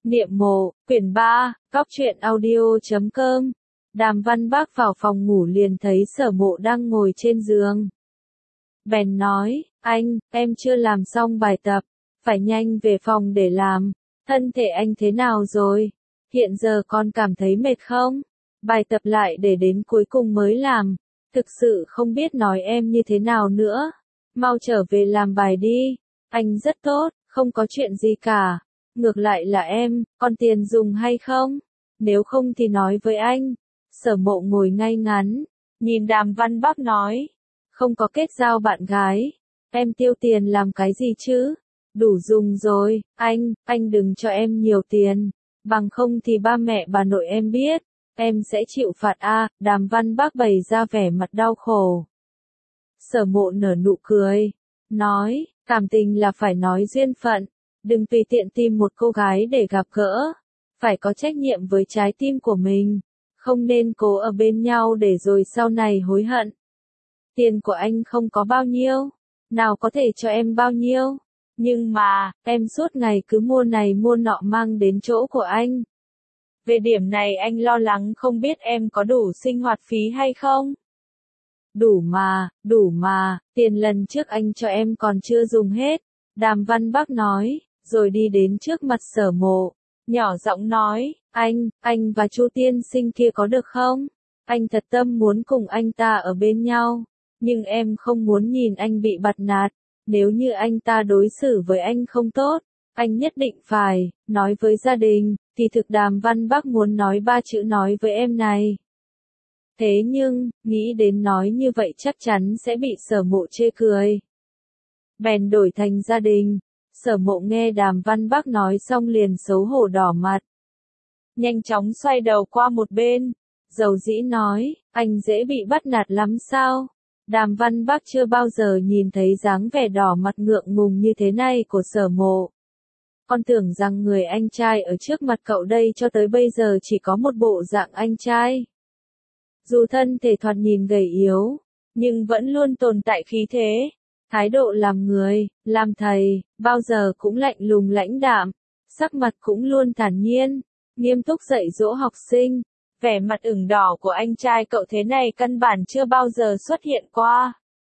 Niệm mộ, quyển 3, Cóc truyện audio.com. Đàm Văn Bác vào phòng ngủ liền thấy Sở Mộ đang ngồi trên giường. Bèn nói, anh, em chưa làm xong bài tập, phải nhanh về phòng để làm. Thân thể anh thế nào rồi? Hiện giờ con cảm thấy mệt không? Bài tập lại để đến cuối cùng mới làm. Thực sự không biết nói em như thế nào nữa. Mau trở về làm bài đi. Anh rất tốt, không có chuyện gì cả. Ngược lại là em, còn tiền dùng hay không? Nếu không thì nói với anh. Sở Mộ ngồi ngay ngắn, nhìn Đàm Văn Bác nói. Không có kết giao bạn gái. Em tiêu tiền làm cái gì chứ? Đủ dùng rồi, anh đừng cho em nhiều tiền. Bằng không thì ba mẹ bà nội em biết, em sẽ chịu phạt a. Đàm Văn Bác bày ra vẻ mặt đau khổ. Sở Mộ nở nụ cười, nói, cảm tình là phải nói duyên phận. Đừng tùy tiện tìm một cô gái để gặp gỡ. Phải có trách nhiệm với trái tim của mình. Không nên cố ở bên nhau để rồi sau này hối hận. Tiền của anh không có bao nhiêu. Nào có thể cho em bao nhiêu. Nhưng mà, em suốt ngày cứ mua này mua nọ mang đến chỗ của anh. Về điểm này anh lo lắng không biết em có đủ sinh hoạt phí hay không? Đủ mà, tiền lần trước anh cho em còn chưa dùng hết. Đàm Văn Bác nói, rồi đi đến trước mặt Sở Mộ, nhỏ giọng nói, anh và Chu tiên sinh kia có được không? Anh thật tâm muốn cùng anh ta ở bên nhau, nhưng em không muốn nhìn anh bị bắt nạt. Nếu như anh ta đối xử với anh không tốt, anh nhất định phải nói với gia đình. Thì thực Đàm Văn Bác muốn nói 3 chữ nói với em này. Thế nhưng, nghĩ đến nói như vậy chắc chắn sẽ bị Sở Mộ chê cười. Bèn đổi thành gia đình. Sở Mộ nghe Đàm Văn Bác nói xong liền xấu hổ đỏ mặt. Nhanh chóng xoay đầu qua một bên. Dầu dĩ nói, anh dễ bị bắt nạt lắm sao? Đàm Văn Bác chưa bao giờ nhìn thấy dáng vẻ đỏ mặt ngượng ngùng như thế này của Sở Mộ. Con tưởng rằng người anh trai ở trước mặt cậu đây cho tới bây giờ chỉ có một bộ dạng anh trai. Dù thân thể thoạt nhìn gầy yếu, nhưng vẫn luôn tồn tại khí thế. Thái độ làm người, làm thầy, bao giờ cũng lạnh lùng lãnh đạm, sắc mặt cũng luôn thản nhiên, nghiêm túc dạy dỗ học sinh. Vẻ mặt ửng đỏ của anh trai cậu thế này căn bản chưa bao giờ xuất hiện qua.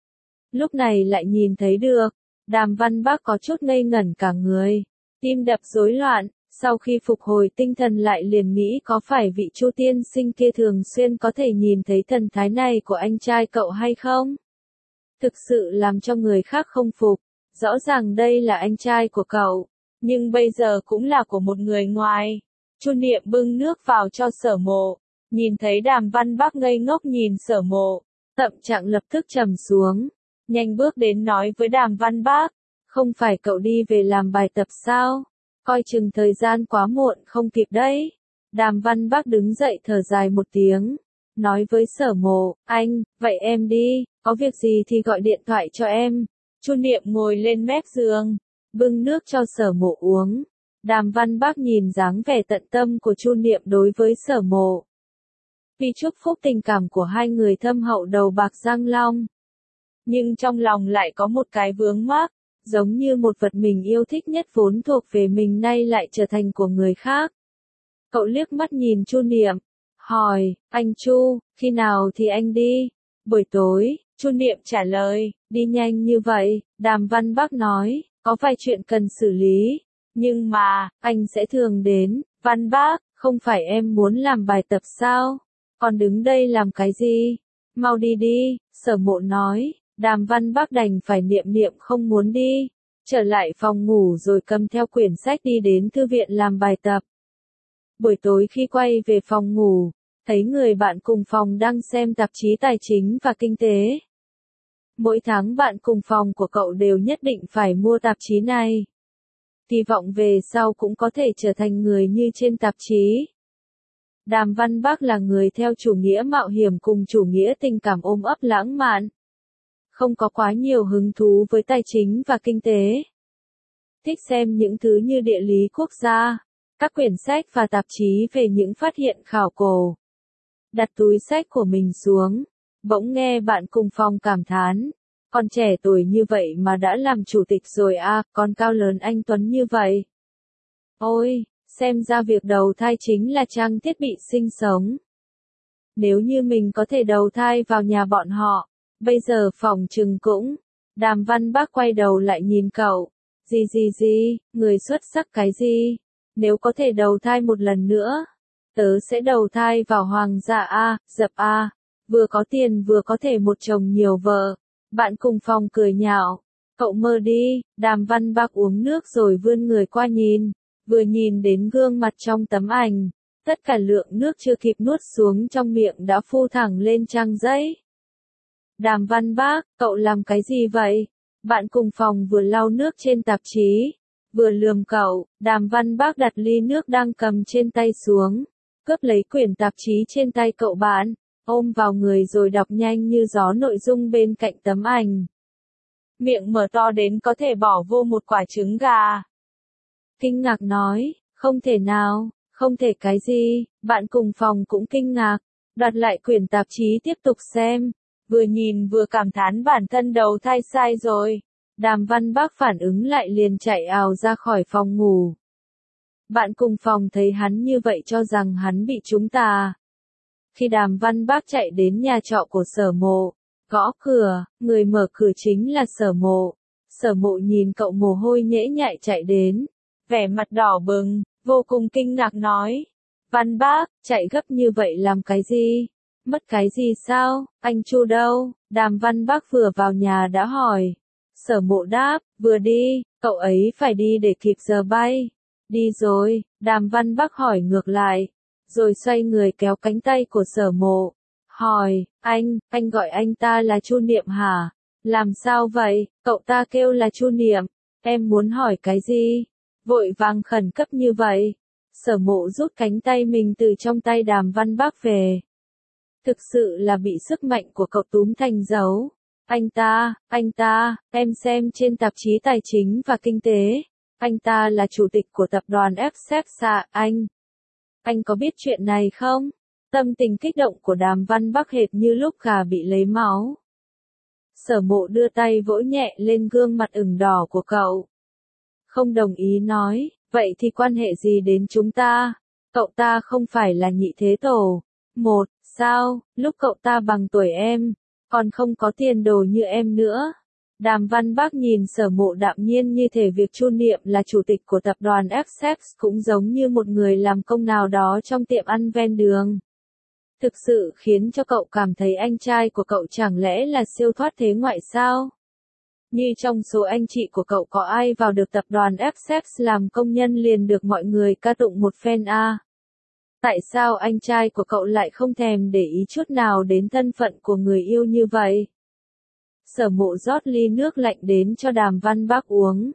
Lúc này lại nhìn thấy được, Đàm Văn Bác có chút ngây ngẩn cả người, tim đập rối loạn, sau khi phục hồi tinh thần lại liền nghĩ có phải vị Chu tiên sinh kia thường xuyên có thể nhìn thấy thần thái này của anh trai cậu hay không? Thực sự làm cho người khác không phục, rõ ràng đây là anh trai của cậu, nhưng bây giờ cũng là của một người ngoài. Chu Niệm bưng nước vào cho Sở Mộ, nhìn thấy Đàm Văn Bác ngây ngốc nhìn Sở Mộ, tâm trạng lập tức trầm xuống, nhanh bước đến nói với Đàm Văn Bác, không phải cậu đi về làm bài tập sao? Coi chừng thời gian quá muộn không kịp đấy. Đàm Văn Bác đứng dậy thở dài một tiếng, nói với Sở Mộ, anh, vậy em đi, có việc gì thì gọi điện thoại cho em. Chu Niệm ngồi lên mép giường, bưng nước cho Sở Mộ uống. Đàm Văn Bác nhìn dáng vẻ tận tâm của Chu Niệm đối với Sở Mộ. Vì chúc phúc tình cảm của hai người thâm hậu đầu bạc răng long. Nhưng trong lòng lại có một cái vướng mắc, giống như một vật mình yêu thích nhất vốn thuộc về mình nay lại trở thành của người khác. Cậu liếc mắt nhìn Chu Niệm, hỏi, anh Chu, khi nào thì anh đi? Buổi tối, Chu Niệm trả lời, đi nhanh như vậy, Đàm Văn Bác nói, có vài chuyện cần xử lý. Nhưng mà, anh sẽ thường đến. Văn Bác, không phải em muốn làm bài tập sao? Còn đứng đây làm cái gì? Mau đi đi, Sở Mộ nói. Đàm Văn Bác đành phải niệm không muốn đi. Trở lại phòng ngủ rồi cầm theo quyển sách đi đến thư viện làm bài tập. Buổi tối khi quay về phòng ngủ, thấy người bạn cùng phòng đang xem tạp chí tài chính và kinh tế. Mỗi tháng bạn cùng phòng của cậu đều nhất định phải mua tạp chí này. Kỳ vọng về sau cũng có thể trở thành người như trên tạp chí. Đàm Văn Bác là người theo chủ nghĩa mạo hiểm cùng chủ nghĩa tình cảm ôm ấp lãng mạn. Không có quá nhiều hứng thú với tài chính và kinh tế. Thích xem những thứ như địa lý quốc gia, các quyển sách và tạp chí về những phát hiện khảo cổ. Đặt túi sách của mình xuống, bỗng nghe bạn cùng phòng cảm thán. Con trẻ tuổi như vậy mà đã làm chủ tịch rồi à, con cao lớn anh tuấn như vậy. Ôi, Xem ra việc đầu thai chính là trang thiết bị sinh sống. Nếu như mình có thể đầu thai vào nhà bọn họ, bây giờ phỏng chừng cũng. Đàm Văn Bác quay đầu lại nhìn cậu. Gì, người xuất sắc cái gì? Nếu có thể đầu thai một lần nữa, tớ sẽ đầu thai vào hoàng gia A, dập A. Vừa có tiền vừa có thể một chồng nhiều vợ. Bạn cùng phòng cười nhạo. Cậu mơ đi. Đàm Văn Bác uống nước rồi vươn người qua nhìn. Vừa nhìn đến gương mặt trong tấm ảnh, tất cả lượng nước chưa kịp nuốt xuống trong miệng đã phu thẳng lên trang giấy. Đàm Văn Bác, cậu làm cái gì vậy? Bạn cùng phòng vừa lau nước trên tạp chí, vừa lườm cậu. Đàm Văn Bác đặt ly nước đang cầm trên tay xuống, cướp lấy quyển tạp chí trên tay cậu bạn, ôm vào người rồi đọc nhanh như gió nội dung bên cạnh tấm ảnh. Miệng mở to đến có thể bỏ vô một quả trứng gà. Kinh ngạc nói, không thể nào, không thể cái gì. Bạn cùng phòng cũng kinh ngạc, đặt lại quyển tạp chí tiếp tục xem, vừa nhìn vừa cảm thán bản thân đầu thai sai rồi. Đàm Văn Bác phản ứng lại liền chạy ào ra khỏi phòng ngủ. Bạn cùng phòng thấy hắn như vậy cho rằng hắn bị trúng tà. Khi Đàm Văn Bác chạy đến nhà trọ của Sở Mộ, gõ cửa, người mở cửa chính là Sở Mộ. Sở Mộ nhìn cậu mồ hôi nhễ nhại chạy đến, vẻ mặt đỏ bừng, vô cùng kinh ngạc nói. Văn Bác, chạy gấp như vậy làm cái gì? Mất cái gì sao? Anh Chu đâu? Đàm Văn Bác vừa vào nhà đã hỏi. Sở Mộ đáp, vừa đi, cậu ấy phải đi để kịp giờ bay. Đi rồi. Đàm Văn Bác hỏi ngược lại, rồi xoay người kéo cánh tay của Sở Mộ. Hỏi, anh gọi anh ta là Chu Niệm hả? Làm sao vậy? Cậu ta kêu là Chu Niệm. Em muốn hỏi cái gì? Vội vàng khẩn cấp như vậy. Sở Mộ rút cánh tay mình từ trong tay Đàm Văn Bác về. Thực sự là bị sức mạnh của cậu túm thành dấu. Anh ta, em xem trên tạp chí Tài chính và Kinh tế. Anh ta là chủ tịch của tập đoàn FSA, Anh có biết chuyện này không? Tâm tình kích động của Đàm Văn Bác hệt như lúc gà bị lấy máu. Sở Mộ đưa tay vỗ nhẹ lên gương mặt ửng đỏ của cậu. Không đồng ý nói, vậy thì quan hệ gì đến chúng ta? Cậu ta không phải là nhị thế tổ. Một, sao, lúc cậu ta bằng tuổi em, còn không có tiền đồ như em nữa. Đàm Văn Bác nhìn Sở Mộ đạm nhiên như thể việc Chu Niệm là chủ tịch của tập đoàn FSEX cũng giống như một người làm công nào đó trong tiệm ăn ven đường. Thực sự khiến cho cậu cảm thấy anh trai của cậu chẳng lẽ là siêu thoát thế ngoại sao? Như trong số anh chị của cậu có ai vào được tập đoàn FSEX làm công nhân liền được mọi người ca tụng một phen a? Tại sao anh trai của cậu lại không thèm để ý chút nào đến thân phận của người yêu như vậy? Sở Mộ rót ly nước lạnh đến cho Đàm Văn Bác uống.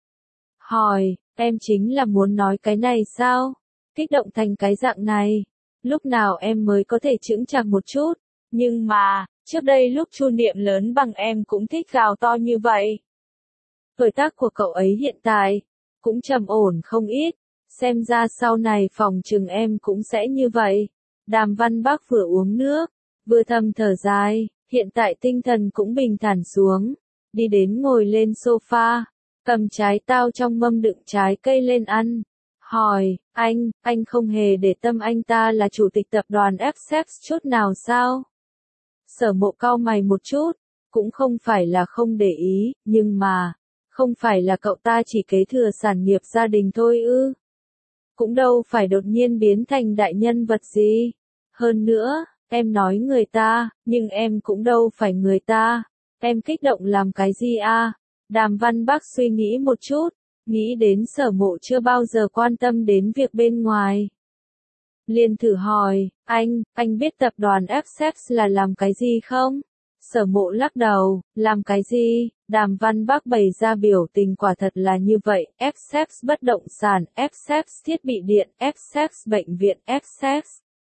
Hỏi, em chính là muốn nói cái này sao? Kích động thành cái dạng này. Lúc nào em mới có thể chững chạc một chút? Nhưng mà, trước đây lúc Chu Niệm lớn bằng em cũng thích gào to như vậy. Tuổi tác của cậu ấy hiện tại, cũng trầm ổn không ít. Xem ra sau này phòng chừng em cũng sẽ như vậy. Đàm Văn Bác vừa uống nước, vừa thầm thở dài, hiện tại tinh thần cũng bình thản xuống. Đi đến ngồi lên sofa, cầm trái táo trong mâm đựng trái cây lên ăn. Hỏi, anh không hề để tâm anh ta là chủ tịch tập đoàn FSEX chút nào sao? Sở Mộ cau mày một chút, cũng không phải là không để ý, nhưng mà, không phải là cậu ta chỉ kế thừa sản nghiệp gia đình thôi ư? Cũng đâu phải đột nhiên biến thành đại nhân vật gì. Hơn nữa, em nói người ta, nhưng em cũng đâu phải người ta. Em kích động làm cái gì a? Đàm Văn Bác suy nghĩ một chút, nghĩ đến Sở Mộ chưa bao giờ quan tâm đến việc bên ngoài. Liền thử hỏi, anh biết tập đoàn FSEX là làm cái gì không? Sở Mộ lắc đầu, làm cái gì? Đàm Văn Bác bày ra biểu tình quả thật là như vậy, FSEX bất động sản, FSEX thiết bị điện, FSEX bệnh viện, FSEX.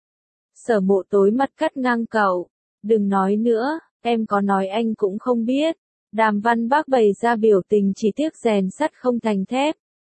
Sở Mộ tối mắt cắt ngang cậu, đừng nói nữa, em có nói anh cũng không biết. Đàm Văn Bác bày ra biểu tình chỉ tiếc rèn sắt không thành thép.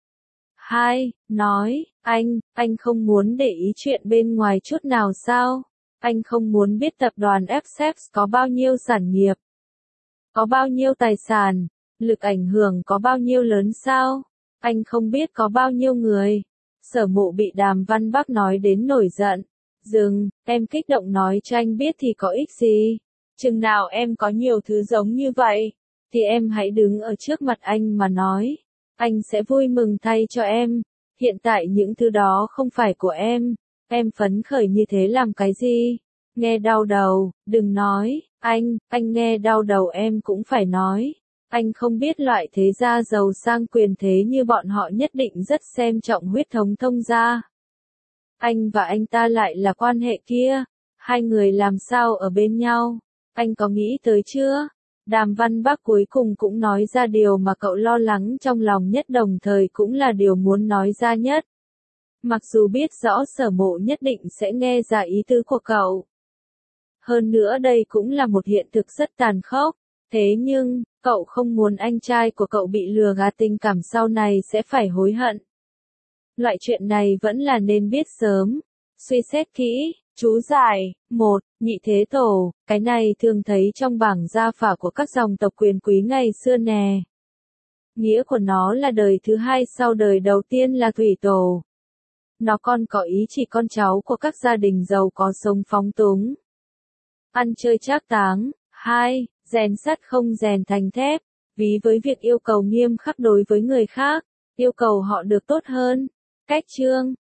Nói, anh không muốn để ý chuyện bên ngoài chút nào sao? Anh không muốn biết tập đoàn FSEX có bao nhiêu sản nghiệp, có bao nhiêu tài sản, lực ảnh hưởng có bao nhiêu lớn sao? Anh không biết có bao nhiêu người, Sở Mộ bị Đàm Văn Bắc nói đến nổi giận. Dừng, em kích động nói cho anh biết thì có ích gì. Chừng nào em có nhiều thứ giống như vậy, thì em hãy đứng ở trước mặt anh mà nói. Anh sẽ vui mừng thay cho em. Hiện tại những thứ đó không phải của em. Em phấn khởi như thế làm cái gì? Nghe đau đầu, đừng nói. Anh nghe đau đầu em cũng phải nói. Anh không biết loại thế gia giàu sang quyền thế như bọn họ nhất định rất xem trọng huyết thống thông gia. Anh và anh ta lại là quan hệ kia. Hai người làm sao ở bên nhau? Anh có nghĩ tới chưa? Đàm Văn Bắc cuối cùng cũng nói ra điều mà cậu lo lắng trong lòng nhất, đồng thời cũng là điều muốn nói ra nhất. Mặc dù biết rõ Sở Mộ nhất định sẽ nghe ra ý tứ của cậu. Hơn nữa đây cũng là một hiện thực rất tàn khốc. Thế nhưng, cậu không muốn anh trai của cậu bị lừa gạt tình cảm sau này sẽ phải hối hận. Loại chuyện này vẫn là nên biết sớm. Suy xét kỹ, chú giải, 1. Nhị thế tổ, cái này thường thấy trong bảng gia phả của các dòng tộc quyền quý ngày xưa nè. Nghĩa của nó là đời thứ hai sau đời đầu tiên là thủy tổ. Nó còn có ý chỉ con cháu của các gia đình giàu có sống phóng túng. Ăn chơi trác táng. 2. Rèn sắt không rèn thành thép. Ví với việc yêu cầu nghiêm khắc đối với người khác, yêu cầu họ được tốt hơn. Cách chương